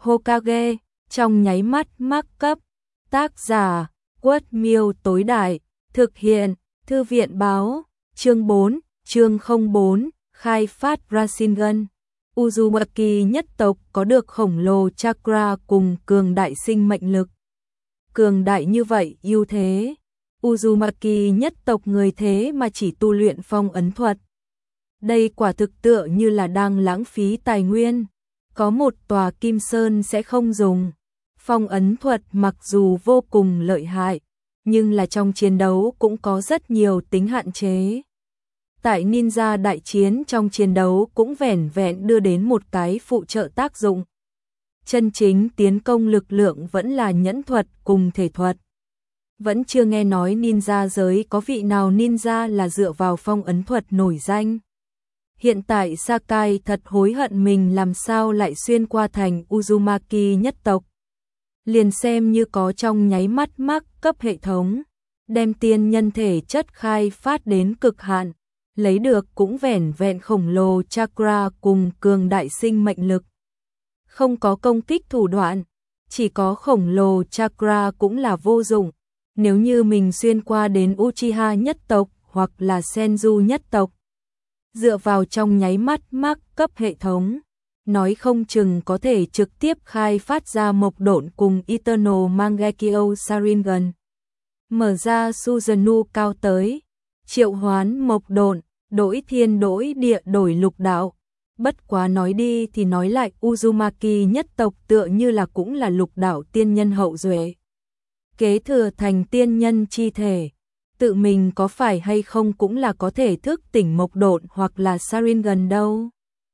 Hokage, trong nháy mắt mắc cấp. Tác giả, Quất Miêu tối đại, thực hiện, Thư viện báo, chương 4, chương 04, khai phát Rasengan. Uzumaki nhất tộc có được khổng lồ chakra cùng cường đại sinh mệnh lực. Cường đại như vậy ưu thế. Uzumaki nhất tộc người thế mà chỉ tu luyện phong ấn thuật. Đây quả thực tựa như là đang lãng phí tài nguyên. Có một tòa kim sơn sẽ không dùng. Phong ấn thuật mặc dù vô cùng lợi hại, nhưng là trong chiến đấu cũng có rất nhiều tính hạn chế. Tại ninja đại chiến trong chiến đấu cũng vẻn vẹn đưa đến một cái phụ trợ tác dụng. Chân chính tiến công lực lượng vẫn là nhẫn thuật cùng thể thuật. Vẫn chưa nghe nói ninja giới có vị nào ninja là dựa vào phong ấn thuật nổi danh. Hiện tại Sakai thật hối hận mình làm sao lại xuyên qua thành Uzumaki nhất tộc. Liền xem như có trong nháy mắt mắc cấp hệ thống, đem tiên nhân thể chất khai phát đến cực hạn, lấy được cũng vẻn vẹn khổng lồ chakra cùng cường đại sinh mệnh lực. Không có công kích thủ đoạn, chỉ có khổng lồ chakra cũng là vô dụng. Nếu như mình xuyên qua đến Uchiha nhất tộc hoặc là Senju nhất tộc, dựa vào trong nháy mắt mắc cấp hệ thống, nói không chừng có thể trực tiếp khai phát ra mộc độn cùng Eternal Mangekyo Sharingan. Mở ra Susanoo cao tới, triệu hoán mộc độn, đổi thiên đổi địa đổi lục đạo. Bất quá nói đi thì nói lại, Uzumaki nhất tộc tựa như là cũng là lục đạo tiên nhân hậu duệ. Kế thừa thành tiên nhân chi thể, tự mình có phải hay không cũng là có thể thức tỉnh mộc độn hoặc là Sharingan đâu.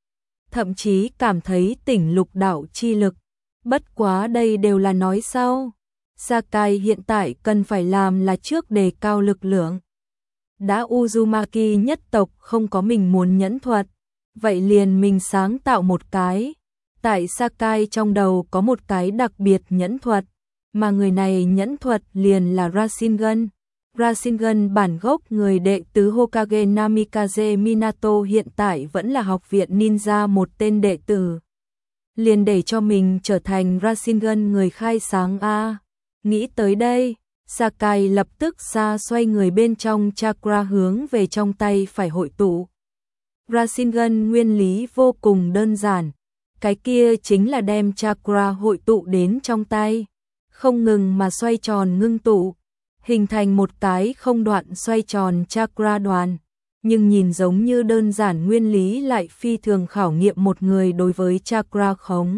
Thậm chí cảm thấy tỉnh lục đạo chi lực. Bất quá đây đều là nói sau. Sakai hiện tại cần phải làm là trước đề cao lực lượng. Đã Uzumaki nhất tộc không có mình muốn nhẫn thuật, vậy liền mình sáng tạo một cái. Tại Sakai trong đầu có một cái đặc biệt nhẫn thuật, mà người này nhẫn thuật liền là Rasengan. Rasengan bản gốc người đệ tứ Hokage Namikaze Minato hiện tại vẫn là học viện ninja một tên đệ tử. Liền để cho mình trở thành Rasengan người khai sáng a. Nghĩ tới đây, Sakai lập tức xoay người bên trong chakra hướng về trong tay phải hội tụ. Rasengan nguyên lý vô cùng đơn giản, cái kia chính là đem chakra hội tụ đến trong tay, không ngừng mà xoay tròn ngưng tụ, hình thành một cái không đoạn xoay tròn chakra đoàn, nhưng nhìn giống như đơn giản nguyên lý lại phi thường khảo nghiệm một người đối với chakra khống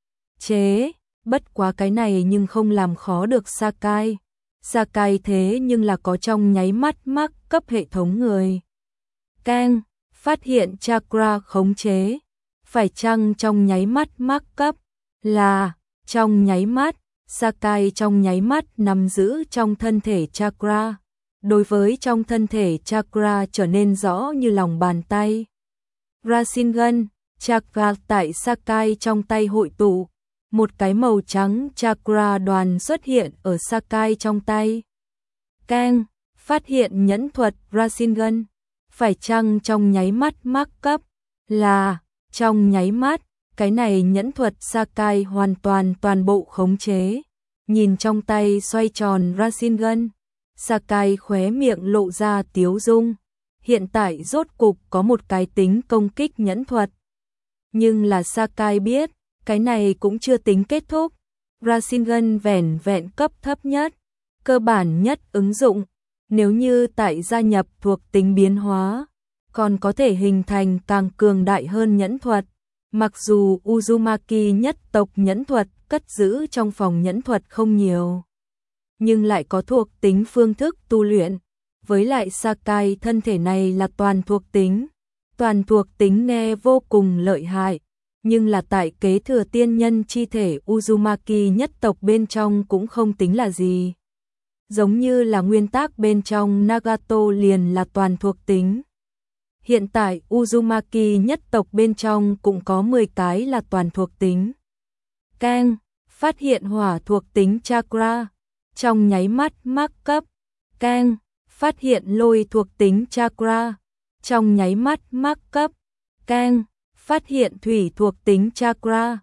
chế. Bất quá cái này nhưng không làm khó được Sakai. Sakai thế nhưng là có trong nháy mắt mắc cấp hệ thống người. Keng, phát hiện chakra khống chế. Phải chăng trong nháy mắt mắc cấp? Là, trong nháy mắt. Sakai trong nháy mắt nắm giữ trong thân thể chakra. Đối với trong thân thể chakra trở nên rõ như lòng bàn tay. Rasengan, chakra tại Sakai trong tay hội tụ. Một cái màu trắng chakra đoàn xuất hiện ở Sakai trong tay. Keng, phát hiện nhẫn thuật Rasengan. Phải chăng trong nháy mắt mắc cấp? Là, trong nháy mắt. Cái này nhẫn thuật Sakai hoàn toàn bộ khống chế. Nhìn trong tay xoay tròn Rasengan, Sakai khóe miệng lộ ra tiếu dung. Hiện tại rốt cục có một cái tính công kích nhẫn thuật. Nhưng là Sakai biết, cái này cũng chưa tính kết thúc. Rasengan vẻn vẹn cấp thấp nhất, cơ bản nhất ứng dụng. Nếu như tại gia nhập thuộc tính biến hóa, còn có thể hình thành càng cường đại hơn nhẫn thuật. Mặc dù Uzumaki nhất tộc nhẫn thuật cất giữ trong phòng nhẫn thuật không nhiều, nhưng lại có thuộc tính phương thức tu luyện. Với lại Sakai thân thể này là toàn thuộc tính. Toàn thuộc tính nghe vô cùng lợi hại, nhưng là tại kế thừa tiên nhân chi thể Uzumaki nhất tộc bên trong cũng không tính là gì. Giống như là nguyên tắc bên trong Nagato liền là toàn thuộc tính. Hiện tại Uzumaki nhất tộc bên trong cũng có 10 cái là toàn thuộc tính. Keng, phát hiện hỏa thuộc tính chakra. Trong nháy mắt mắc cấp. Keng, phát hiện lôi thuộc tính chakra. Trong nháy mắt mắc cấp. Keng, phát hiện thủy thuộc tính chakra.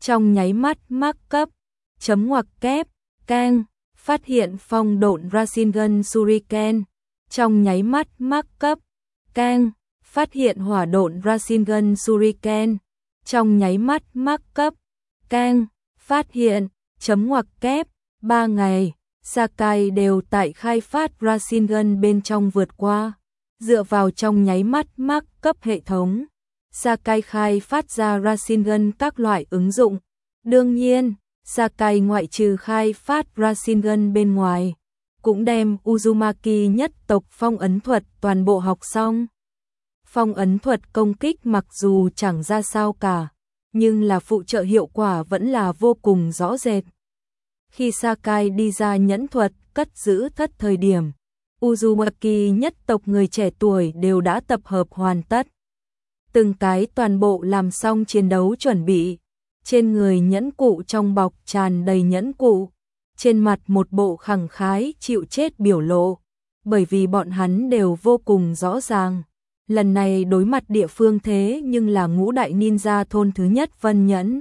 trong nháy mắt mắc cấp, chấm ngoặc kép, keng, phát hiện phong độn Rasengan Shuriken, trong nháy mắt mắc cấp, keng, phát hiện hỏa độn Rasengan Shuriken, trong nháy mắt mắc cấp, keng, phát hiện, chấm ngoặc kép, 3 ngày, Sakai đều tại khai phát Rasengan bên trong vượt qua, dựa vào trong nháy mắt mắc cấp hệ thống. Sakai khai phát ra Rasengan các loại ứng dụng. Đương nhiên, Sakai ngoại trừ khai phát Rasengan bên ngoài, cũng đem Uzumaki nhất tộc phong ấn thuật toàn bộ học xong. Phong ấn thuật công kích mặc dù chẳng ra sao cả, nhưng là phụ trợ hiệu quả vẫn là vô cùng rõ rệt. Khi Sakai đi ra nhẫn thuật cất giữ thất thời điểm, Uzumaki nhất tộc người trẻ tuổi đều đã tập hợp hoàn tất. Từng cái toàn bộ làm xong chiến đấu chuẩn bị, trên người nhẫn cụ trong bọc tràn đầy nhẫn cụ, trên mặt một bộ khẳng khái chịu chết biểu lộ, bởi vì bọn hắn đều vô cùng rõ ràng. Lần này đối mặt địa phương thế nhưng là ngũ đại ninja thôn thứ nhất Vân Nhẫn.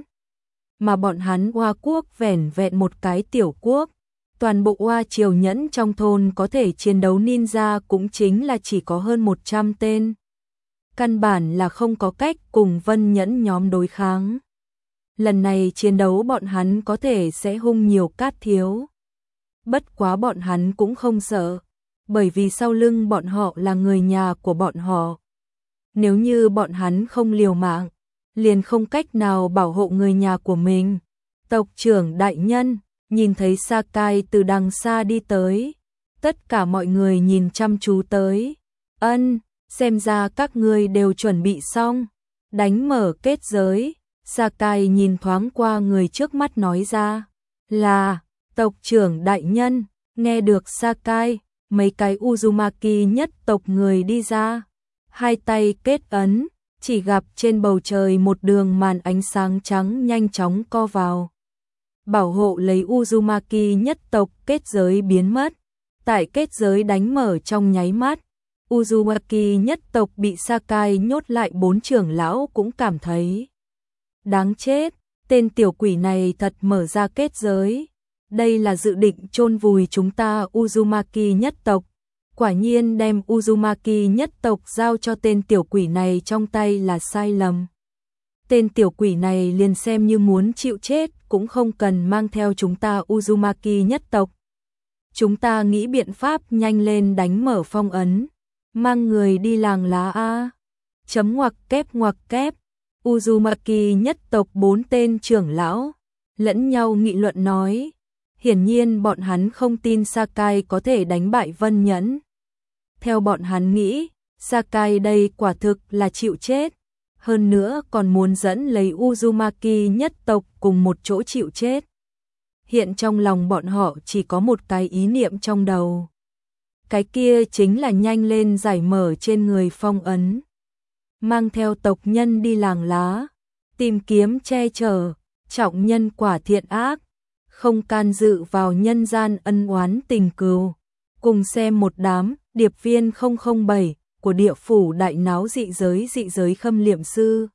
Mà bọn hắn Hoa quốc vẻn vẹn một cái tiểu quốc, toàn bộ Hoa triều nhẫn trong thôn có thể chiến đấu ninja cũng chính là chỉ có hơn 100 tên. Căn bản là không có cách cùng Vân Nhẫn nhóm đối kháng. Lần này chiến đấu bọn hắn có thể sẽ hung nhiều cát thiếu. Bất quá bọn hắn cũng không sợ, bởi vì sau lưng bọn họ là người nhà của bọn họ. Nếu như bọn hắn không liều mạng, liền không cách nào bảo hộ người nhà của mình. Tộc trưởng đại nhân, nhìn thấy Sakai từ đằng xa đi tới. Tất cả mọi người nhìn chăm chú tới. Ân, xem ra các ngươi đều chuẩn bị xong. Đánh mở kết giới. Sakai nhìn thoáng qua người trước mắt nói ra. Là, tộc trưởng đại nhân. Nghe được Sakai, mấy cái Uzumaki nhất tộc người đi ra. Hai tay kết ấn, chỉ gặp trên bầu trời một đường màn ánh sáng trắng nhanh chóng co vào. Bảo hộ lấy Uzumaki nhất tộc kết giới biến mất. Tại kết giới đánh mở trong nháy mắt, Uzumaki nhất tộc bị Sakai nhốt lại 4 trưởng lão cũng cảm thấy đáng chết, tên tiểu quỷ này thật mở ra kết giới. Đây là dự định chôn vùi chúng ta Uzumaki nhất tộc. Quả nhiên đem Uzumaki nhất tộc giao cho tên tiểu quỷ này trong tay là sai lầm. Tên tiểu quỷ này liền xem như muốn chịu chết cũng không cần mang theo chúng ta Uzumaki nhất tộc. Chúng ta nghĩ biện pháp nhanh lên đánh mở phong ấn, mang người đi làng lá A. Chấm ngoặc kép. Uzumaki nhất tộc 4 tên trưởng lão lẫn nhau nghị luận nói. Hiển nhiên bọn hắn không tin Sakai có thể đánh bại Vân Nhẫn. Theo bọn hắn nghĩ, Sakai đây quả thực là chịu chết. Hơn nữa còn muốn dẫn lấy Uzumaki nhất tộc cùng một chỗ chịu chết. Hiện trong lòng bọn họ chỉ có một cái ý niệm trong đầu. Cái kia chính là nhanh lên giải mở trên người phong ấn. Mang theo tộc nhân đi làng lá, tìm kiếm che chở, trọng nhân quả thiện ác. Không can dự vào nhân gian ân oán tình cừu. Cùng xem một đám điệp viên 007 của địa phủ đại náo dị giới khâm liệm sư.